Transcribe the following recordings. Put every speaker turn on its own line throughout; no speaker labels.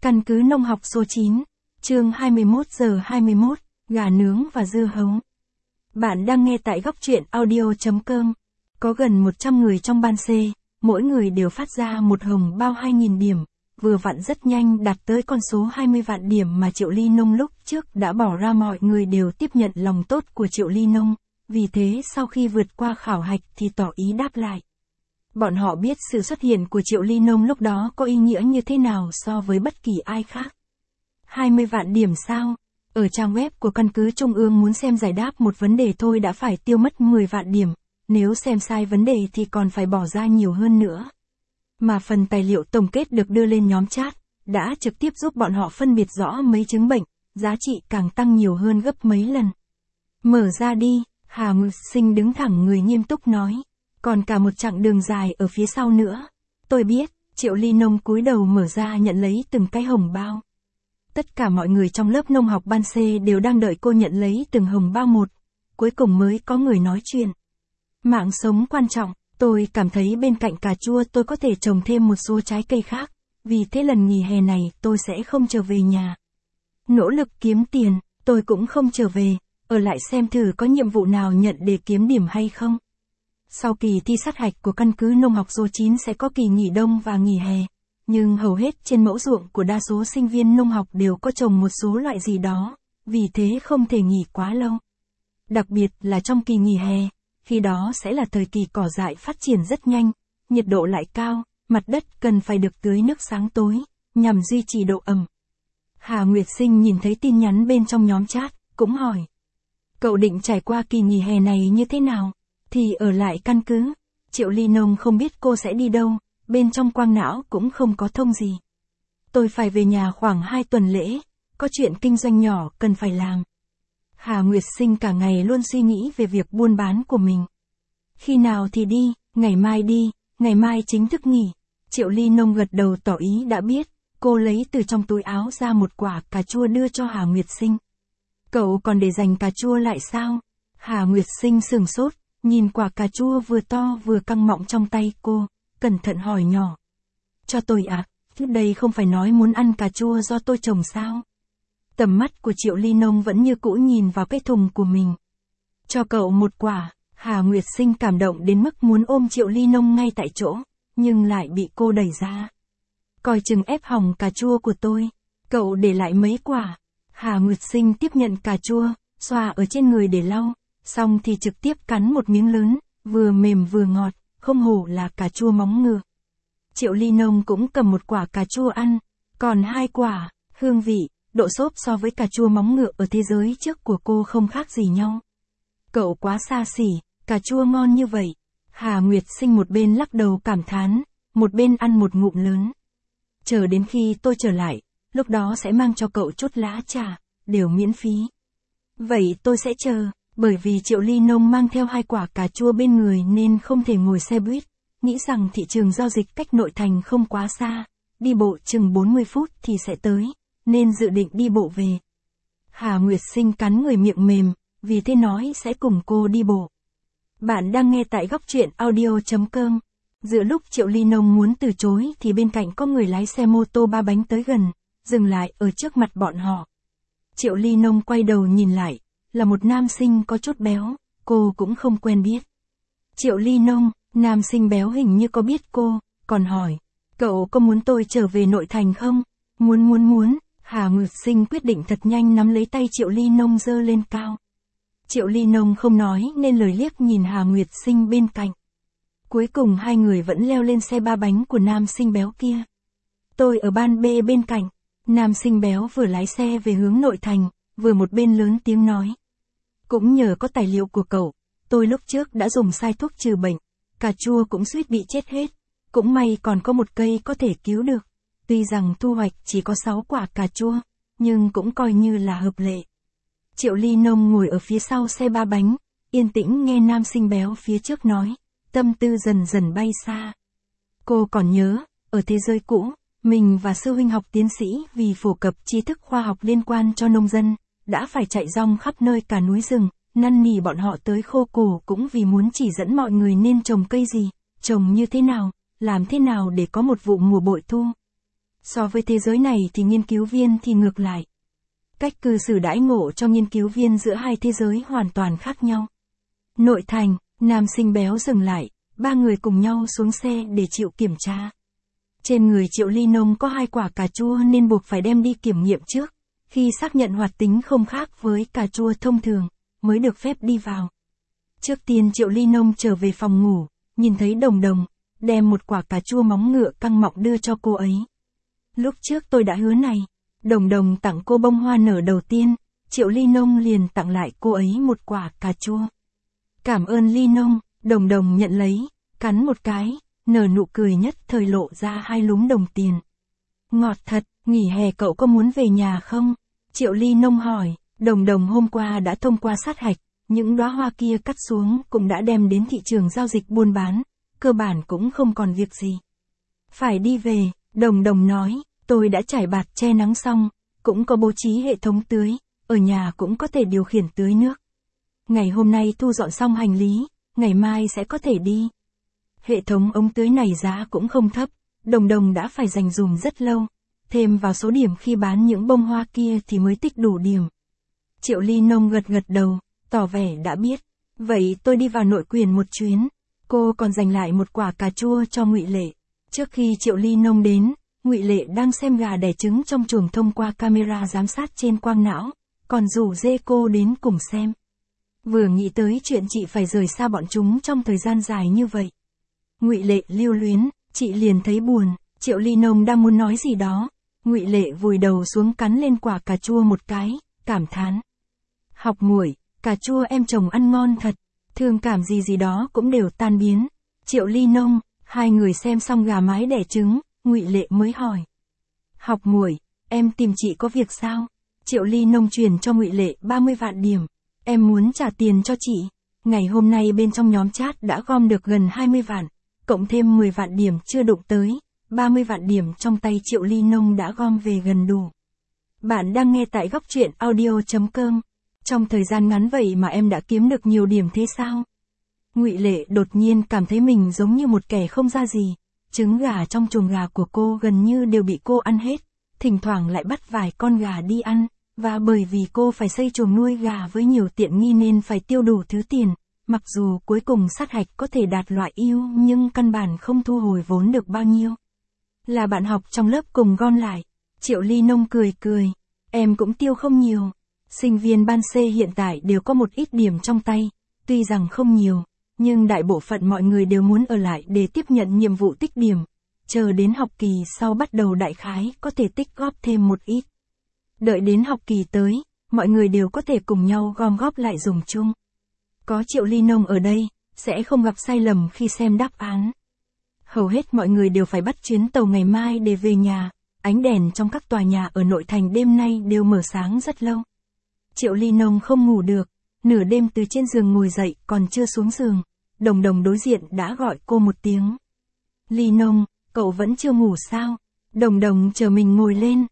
Căn cứ nông học số 9, chương 21 giờ 21, gà nướng và dưa hấu. Bạn đang nghe tại góc truyện audio.com. Có gần 100 người trong ban C, mỗi người đều phát ra một hồng bao 2.000 điểm, vừa vặn rất nhanh đạt tới con số 20 vạn điểm mà Triệu Ly Nông lúc trước đã bỏ ra. Mọi người đều tiếp nhận lòng tốt của Triệu Ly Nông, vì thế sau khi vượt qua khảo hạch thì tỏ ý đáp lại. Bọn họ biết sự xuất hiện của Triệu Ly Nông lúc đó có ý nghĩa như thế nào so với bất kỳ ai khác. 20 vạn điểm sao? Ở trang web của căn cứ Trung ương muốn xem giải đáp một vấn đề thôi đã phải tiêu mất 10 vạn điểm, nếu xem sai vấn đề thì còn phải bỏ ra nhiều hơn nữa. Mà phần tài liệu tổng kết được đưa lên nhóm chat, đã trực tiếp giúp bọn họ phân biệt rõ mấy chứng bệnh, giá trị càng tăng nhiều hơn gấp mấy lần. Mở ra đi, Hà Nguyệt Sinh đứng thẳng người nghiêm túc nói. Còn cả một chặng đường dài ở phía sau nữa. Tôi biết, Triệu Ly Nông cúi đầu mở ra nhận lấy từng cái hồng bao. Tất cả mọi người trong lớp nông học ban C đều đang đợi cô nhận lấy từng hồng bao một. Cuối cùng mới có người nói chuyện. Mạng sống quan trọng, tôi cảm thấy bên cạnh cà chua tôi có thể trồng thêm một số trái cây khác. Vì thế lần nghỉ hè này tôi sẽ không trở về nhà. Nỗ lực kiếm tiền, tôi cũng không trở về. Ở lại xem thử có nhiệm vụ nào nhận để kiếm điểm hay không. Sau kỳ thi sát hạch của căn cứ nông học số 9 sẽ có kỳ nghỉ đông và nghỉ hè, nhưng hầu hết trên mẫu ruộng của đa số sinh viên nông học đều có trồng một số loại gì đó, vì thế không thể nghỉ quá lâu. Đặc biệt là trong kỳ nghỉ hè, khi đó sẽ là thời kỳ cỏ dại phát triển rất nhanh, nhiệt độ lại cao, mặt đất cần phải được tưới nước sáng tối, nhằm duy trì độ ẩm. Hà Nguyệt Sinh nhìn thấy tin nhắn bên trong nhóm chat, cũng hỏi. Cậu định trải qua kỳ nghỉ hè này như thế nào? Thì ở lại căn cứ. Triệu Ly Nông không biết cô sẽ đi đâu, bên trong quang não cũng không có thông gì. Tôi phải về nhà khoảng 2 tuần lễ, có chuyện kinh doanh nhỏ cần phải làm. Hà Nguyệt Sinh cả ngày luôn suy nghĩ về việc buôn bán của mình. Khi nào thì đi, ngày mai đi, ngày mai chính thức nghỉ. Triệu Ly Nông gật đầu tỏ ý đã biết, cô lấy từ trong túi áo ra một quả cà chua đưa cho Hà Nguyệt Sinh. Cậu còn để dành cà chua lại sao? Hà Nguyệt Sinh sửng sốt. Nhìn quả cà chua vừa to vừa căng mọng trong tay cô, cẩn thận hỏi nhỏ. Cho tôi à, trước đây không phải nói muốn ăn cà chua do tôi trồng sao? Tầm mắt của Triệu Ly Nông vẫn như cũ nhìn vào cái thùng của mình. Cho cậu một quả, Hà Nguyệt Sinh cảm động đến mức muốn ôm Triệu Ly Nông ngay tại chỗ, nhưng lại bị cô đẩy ra. Coi chừng ép hỏng cà chua của tôi, cậu để lại mấy quả. Hà Nguyệt Sinh tiếp nhận cà chua, xoa ở trên người để lau. Xong thì trực tiếp cắn một miếng lớn, vừa mềm vừa ngọt, không hổ là cà chua móng ngựa. Triệu Ly Nông cũng cầm một quả cà chua ăn, còn 2 quả, hương vị, độ xốp so với cà chua móng ngựa ở thế giới trước của cô không khác gì nhau. Cậu quá xa xỉ, cà chua ngon như vậy. Hà Nguyệt Sinh một bên lắc đầu cảm thán, một bên ăn một ngụm lớn. Chờ đến khi tôi trở lại, lúc đó sẽ mang cho cậu chút lá trà, đều miễn phí. Vậy tôi sẽ chờ. Bởi vì Triệu Ly Nông mang theo 2 quả cà chua bên người nên không thể ngồi xe buýt, nghĩ rằng thị trường giao dịch cách nội thành không quá xa, đi bộ chừng 40 phút thì sẽ tới, nên dự định đi bộ về. Hà Nguyệt Sinh cắn người miệng mềm, vì thế nói sẽ cùng cô đi bộ. Bạn đang nghe tại góc truyện audio.com. Giữa lúc Triệu Ly Nông muốn từ chối thì bên cạnh có người lái xe mô tô 3 bánh tới gần, dừng lại ở trước mặt bọn họ. Triệu Ly Nông quay đầu nhìn lại. Là một nam sinh có chút béo, cô cũng không quen biết. Triệu Ly Nông, nam sinh béo hình như có biết cô, còn hỏi, cậu có muốn tôi trở về nội thành không? Muốn. Hà Nguyệt Sinh quyết định thật nhanh nắm lấy tay Triệu Ly Nông giơ lên cao. Triệu Ly Nông không nói nên lời liếc nhìn Hà Nguyệt Sinh bên cạnh. Cuối cùng 2 người vẫn leo lên xe 3 bánh của nam sinh béo kia. Tôi ở ban B bên cạnh, nam sinh béo vừa lái xe về hướng nội thành, vừa một bên lớn tiếng nói. Cũng nhờ có tài liệu của cậu, tôi lúc trước đã dùng sai thuốc trừ bệnh, cà chua cũng suýt bị chết hết, cũng may còn có một cây có thể cứu được. Tuy rằng thu hoạch chỉ có 6 quả cà chua, nhưng cũng coi như là hợp lệ. Triệu Ly Nông ngồi ở phía sau xe 3 bánh, yên tĩnh nghe nam sinh béo phía trước nói, tâm tư dần dần bay xa. Cô còn nhớ, ở thế giới cũ, mình và sư huynh học tiến sĩ vì phổ cập tri thức khoa học liên quan cho nông dân, đã phải chạy rong khắp nơi cả núi rừng, năn nỉ bọn họ tới khô cổ cũng vì muốn chỉ dẫn mọi người nên trồng cây gì, trồng như thế nào, làm thế nào để có một vụ mùa bội thu. So với thế giới này thì nghiên cứu viên thì ngược lại. Cách cư xử đãi ngộ cho nghiên cứu viên giữa hai thế giới hoàn toàn khác nhau. Nội thành, nam sinh béo dừng lại, ba người cùng nhau xuống xe để chịu kiểm tra. Trên người Triệu Ly Nông có 2 quả cà chua nên buộc phải đem đi kiểm nghiệm trước. Khi xác nhận hoạt tính không khác với cà chua thông thường, mới được phép đi vào. Trước tiên Triệu Ly Nông trở về phòng ngủ, nhìn thấy Đồng Đồng, đem một quả cà chua móng ngựa căng mọng đưa cho cô ấy. Lúc trước tôi đã hứa này. Đồng Đồng tặng cô bông hoa nở đầu tiên, Triệu Ly Nông liền tặng lại cô ấy một quả cà chua. Cảm ơn Ly Nông, Đồng Đồng nhận lấy, cắn một cái, nở nụ cười nhất thời lộ ra 2 lúm đồng tiền. Ngọt thật, nghỉ hè cậu có muốn về nhà không? Triệu Ly Nông hỏi. Đồng Đồng hôm qua đã thông qua sát hạch, những đóa hoa kia cắt xuống cũng đã đem đến thị trường giao dịch buôn bán, cơ bản cũng không còn việc gì. Phải đi về, Đồng Đồng nói, tôi đã trải bạt che nắng xong, cũng có bố trí hệ thống tưới, ở nhà cũng có thể điều khiển tưới nước. Ngày hôm nay thu dọn xong hành lý, ngày mai sẽ có thể đi. Hệ thống ống tưới này giá cũng không thấp, Đồng Đồng đã phải dành dùm rất lâu, thêm vào số điểm khi bán những bông hoa kia thì mới tích đủ điểm. Triệu Ly Nông gật gật đầu, tỏ vẻ đã biết. Vậy tôi đi vào nội quyền một chuyến. Cô còn dành lại một quả cà chua cho Ngụy Lệ. Trước khi Triệu Ly Nông đến, Ngụy Lệ đang xem gà đẻ trứng trong chuồng thông qua camera giám sát trên quang não, còn rủ dê cô đến cùng xem. Vừa nghĩ tới chuyện chị phải rời xa bọn chúng trong thời gian dài như vậy. Ngụy Lệ lưu luyến, chị liền thấy buồn. Triệu Ly Nông đang muốn nói gì đó, Ngụy Lệ vùi đầu xuống cắn lên quả cà chua một cái, cảm thán. Học muội, cà chua em trồng ăn ngon thật, thương cảm gì đó cũng đều tan biến. Triệu Ly Nông, hai người xem xong gà mái đẻ trứng, Ngụy Lệ mới hỏi. Học muội, em tìm chị có việc sao? Triệu Ly Nông truyền cho Ngụy Lệ 30 vạn điểm. Em muốn trả tiền cho chị. Ngày hôm nay bên trong nhóm chat đã gom được gần 20 vạn, cộng thêm 10 vạn điểm chưa đụng tới, 30 vạn điểm trong tay Triệu Ly Nông đã gom về gần đủ. Bạn đang nghe tại góc truyện audio.com. Trong thời gian ngắn vậy mà em đã kiếm được nhiều điểm thế sao? Ngụy Lệ đột nhiên cảm thấy mình giống như một kẻ không ra gì. Trứng gà trong chuồng gà của cô gần như đều bị cô ăn hết, thỉnh thoảng lại bắt vài con gà đi ăn, và bởi vì cô phải xây chuồng nuôi gà với nhiều tiện nghi nên phải tiêu đủ thứ tiền. Mặc dù cuối cùng sát hạch có thể đạt loại ưu nhưng căn bản không thu hồi vốn được bao nhiêu. Là bạn học trong lớp cùng gom lại. Triệu Ly Nông cười cười. Em cũng tiêu không nhiều. Sinh viên ban C hiện tại đều có một ít điểm trong tay. Tuy rằng không nhiều, nhưng đại bộ phận mọi người đều muốn ở lại để tiếp nhận nhiệm vụ tích điểm. Chờ đến học kỳ sau bắt đầu đại khái có thể tích góp thêm một ít. Đợi đến học kỳ tới, mọi người đều có thể cùng nhau gom góp lại dùng chung. Có Triệu Ly Nông ở đây, sẽ không gặp sai lầm khi xem đáp án. Hầu hết mọi người đều phải bắt chuyến tàu ngày mai để về nhà, ánh đèn trong các tòa nhà ở nội thành đêm nay đều mở sáng rất lâu. Triệu Ly Nông không ngủ được, nửa đêm từ trên giường ngồi dậy còn chưa xuống giường, Đồng Đồng đối diện đã gọi cô một tiếng. Ly Nông, cậu vẫn chưa ngủ sao? Đồng Đồng chờ mình ngồi lên,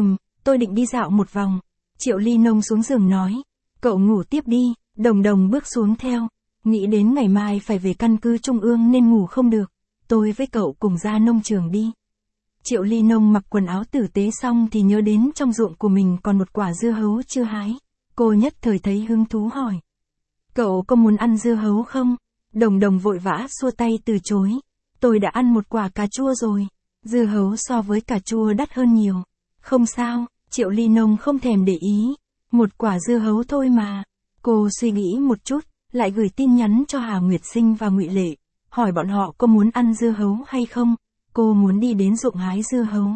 tôi định đi dạo một vòng. Triệu Ly Nông xuống giường nói, cậu ngủ tiếp đi. Đồng Đồng bước xuống theo, nghĩ đến ngày mai phải về căn cứ trung ương nên ngủ không được, tôi với cậu cùng ra nông trường đi. Triệu Ly Nông mặc quần áo tử tế xong thì nhớ đến trong ruộng của mình còn một quả dưa hấu chưa hái, cô nhất thời thấy hứng thú hỏi. Cậu có muốn ăn dưa hấu không? Đồng Đồng vội vã xua tay từ chối, tôi đã ăn một quả cà chua rồi, dưa hấu so với cà chua đắt hơn nhiều. Không sao, Triệu Ly Nông không thèm để ý, một quả dưa hấu thôi mà. Cô suy nghĩ một chút, lại gửi tin nhắn cho Hà Nguyệt Sinh và Ngụy Lệ, hỏi bọn họ có muốn ăn dưa hấu hay không, cô muốn đi đến ruộng hái dưa hấu.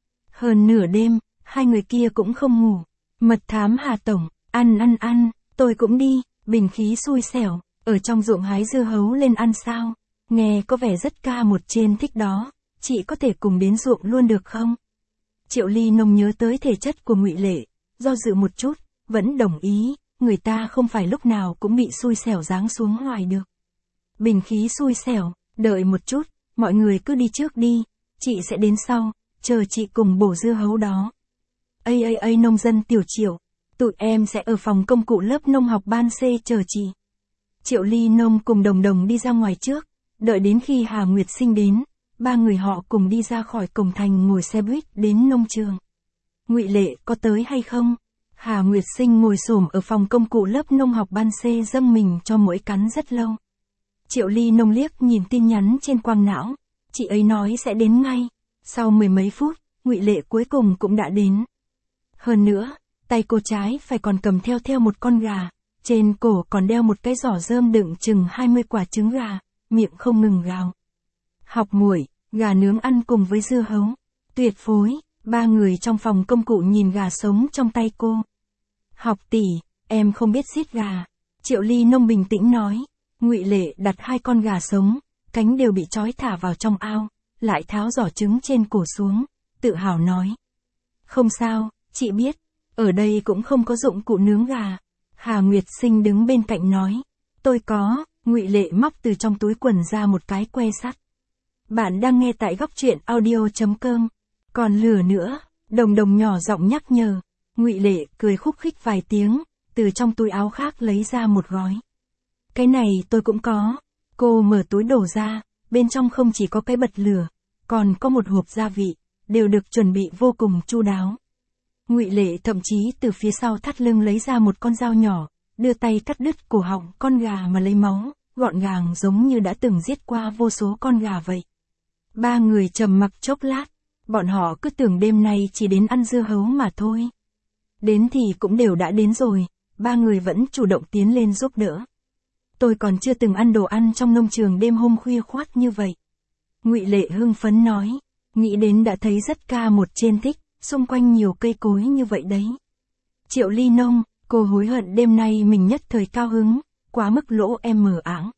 Hơn nửa đêm, hai người kia cũng không ngủ. Mật thám Hà Tổng, ăn, tôi cũng đi, Bình Khí xui xẻo, ở trong ruộng hái dưa hấu lên ăn sao, nghe có vẻ rất ca một trên thích đó, chị có thể cùng đến ruộng luôn được không? Triệu Ly Nông nhớ tới thể chất của Ngụy Lệ, do dự một chút, vẫn đồng ý. Người ta không phải lúc nào cũng bị xui xẻo giáng xuống hoài được. Bình Khí xui xẻo, đợi một chút, mọi người cứ đi trước đi, chị sẽ đến sau, chờ chị cùng bổ dưa hấu đó. Nông dân Tiểu Triệu, tụi em sẽ ở phòng công cụ lớp nông học ban C chờ chị. Triệu Ly Nông cùng Đồng Đồng đi ra ngoài trước, đợi đến khi Hà Nguyệt Sinh đến, ba người họ cùng đi ra khỏi cổng thành ngồi xe buýt đến nông trường. Ngụy Lệ có tới hay không? Hà Nguyệt Sinh ngồi xổm ở phòng công cụ lớp nông học ban C dâng mình cho muỗi cắn rất lâu. Triệu Ly Nông liếc nhìn tin nhắn trên quang não, chị ấy nói sẽ đến ngay. Sau 10 mấy phút, Ngụy Lệ cuối cùng cũng đã đến. Hơn nữa, tay cô trái phải còn cầm theo một con gà, trên cổ còn đeo một cái giỏ rơm đựng chừng 20 quả trứng gà, miệng không ngừng gào. Học muội, gà nướng ăn cùng với dưa hấu. Tuyệt phối, ba người trong phòng công cụ nhìn gà sống trong tay cô. Học tỷ, em không biết giết gà. Triệu Ly Nông bình tĩnh nói. Ngụy Lệ đặt 2 con gà sống, cánh đều bị trói thả vào trong ao, lại tháo giỏ trứng trên cổ xuống, tự hào nói. Không sao, chị biết, ở đây cũng không có dụng cụ nướng gà. Hà Nguyệt Sinh đứng bên cạnh nói. Tôi có. Ngụy Lệ móc từ trong túi quần ra một cái que sắt. Bạn đang nghe tại góc truyện audio.com. Còn lửa nữa, Đồng Đồng nhỏ giọng nhắc nhở. Ngụy Lệ cười khúc khích vài tiếng, từ trong túi áo khác lấy ra một gói. Cái này tôi cũng có. Cô mở túi đổ ra, bên trong không chỉ có cái bật lửa, còn có một hộp gia vị, đều được chuẩn bị vô cùng chu đáo. Ngụy Lệ thậm chí từ phía sau thắt lưng lấy ra một con dao nhỏ, đưa tay cắt đứt cổ họng con gà mà lấy máu, gọn gàng giống như đã từng giết qua vô số con gà vậy. Ba người trầm mặc chốc lát, bọn họ cứ tưởng đêm nay chỉ đến ăn dưa hấu mà thôi. Đến thì cũng đều đã đến rồi, ba người vẫn chủ động tiến lên giúp đỡ. Tôi còn chưa từng ăn đồ ăn trong nông trường đêm hôm khuya khoắt như vậy. Ngụy Lệ hưng phấn nói, nghĩ đến đã thấy rất ca một trên thích, xung quanh nhiều cây cối như vậy đấy. Triệu Ly Nông, cô hối hận đêm nay mình nhất thời cao hứng, quá mức lỗ em mờ áng.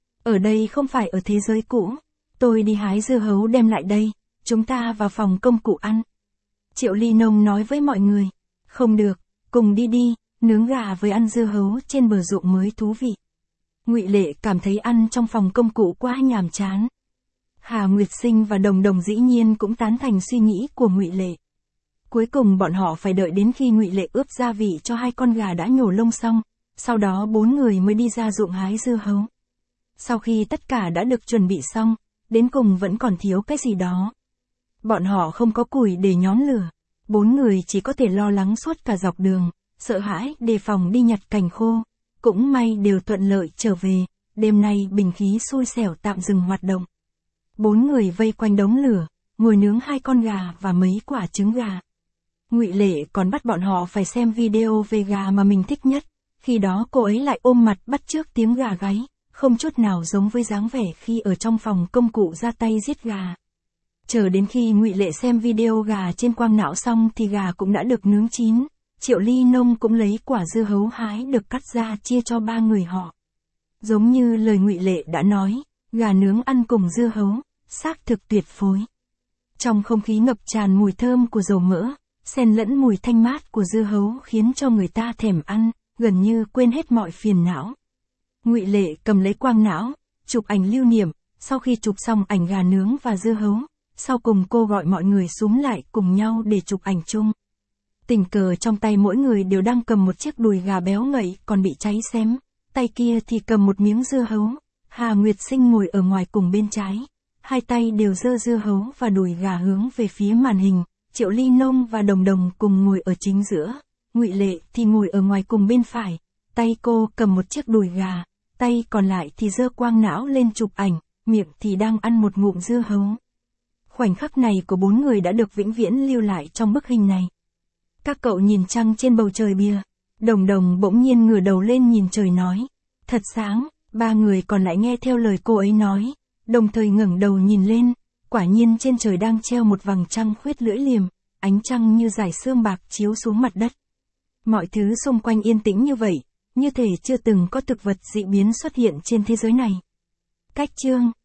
Ở đây không phải ở thế giới cũ, tôi đi hái dưa hấu đem lại đây, chúng ta vào phòng công cụ ăn. Triệu Ly Nông nói với mọi người, không được, cùng đi đi, nướng gà với ăn dưa hấu trên bờ ruộng mới thú vị. Ngụy Lệ cảm thấy ăn trong phòng công cụ quá nhàm chán. Hà Nguyệt Sinh và Đồng Đồng dĩ nhiên cũng tán thành suy nghĩ của Ngụy Lệ. Cuối cùng bọn họ phải đợi đến khi Ngụy Lệ ướp gia vị cho 2 con gà đã nhổ lông xong, sau đó 4 người mới đi ra ruộng hái dưa hấu. Sau khi tất cả đã được chuẩn bị xong, đến cùng vẫn còn thiếu cái gì đó. Bọn họ không có củi để nhóm lửa, 4 người chỉ có thể lo lắng suốt cả dọc đường, sợ hãi đề phòng đi nhặt cành khô. Cũng may đều thuận lợi trở về, đêm nay bình khí xui xẻo tạm dừng hoạt động. 4 người vây quanh đống lửa, ngồi nướng 2 con gà và mấy quả trứng gà. Ngụy Lệ còn bắt bọn họ phải xem video về gà mà mình thích nhất, khi đó cô ấy lại ôm mặt bắt chước tiếng gà gáy, không chút nào giống với dáng vẻ khi ở trong phòng công cụ ra tay giết gà. Chờ đến khi Ngụy Lệ xem video gà trên quang não xong thì gà cũng đã được nướng chín. Triệu Ly Nông cũng lấy quả dưa hấu hái được cắt ra chia cho 3 người họ. Giống như lời Ngụy Lệ đã nói, gà nướng ăn cùng dưa hấu, xác thực tuyệt phối. Trong không khí ngập tràn mùi thơm của dầu mỡ, xen lẫn mùi thanh mát của dưa hấu khiến cho người ta thèm ăn, gần như quên hết mọi phiền não. Ngụy Lệ cầm lấy quang não, chụp ảnh lưu niệm, sau khi chụp xong ảnh gà nướng và dưa hấu, sau cùng cô gọi mọi người xúm lại cùng nhau để chụp ảnh chung. Tình cờ trong tay mỗi người đều đang cầm một chiếc đùi gà béo ngậy còn bị cháy xém, tay kia thì cầm một miếng dưa hấu. Hà Nguyệt Sinh ngồi ở ngoài cùng bên trái, 2 tay đều giơ dưa hấu và đùi gà hướng về phía màn hình. Triệu Ly Nông và Đồng Đồng cùng ngồi ở chính giữa, Ngụy Lệ thì ngồi ở ngoài cùng bên phải, tay cô cầm một chiếc đùi gà, tay còn lại thì giơ quang não lên chụp ảnh, miệng thì đang ăn một ngụm dưa hấu. Khoảnh khắc này của 4 người đã được vĩnh viễn lưu lại trong bức hình này. Các cậu nhìn trăng trên bầu trời bìa. Đồng Đồng bỗng nhiên ngửa đầu lên nhìn trời nói. Thật sáng, 3 người còn lại nghe theo lời cô ấy nói, đồng thời ngẩng đầu nhìn lên, quả nhiên trên trời đang treo một vầng trăng khuyết lưỡi liềm, ánh trăng như dải sương bạc chiếu xuống mặt đất. Mọi thứ xung quanh yên tĩnh như vậy, như thể chưa từng có thực vật dị biến xuất hiện trên thế giới này. Cách chương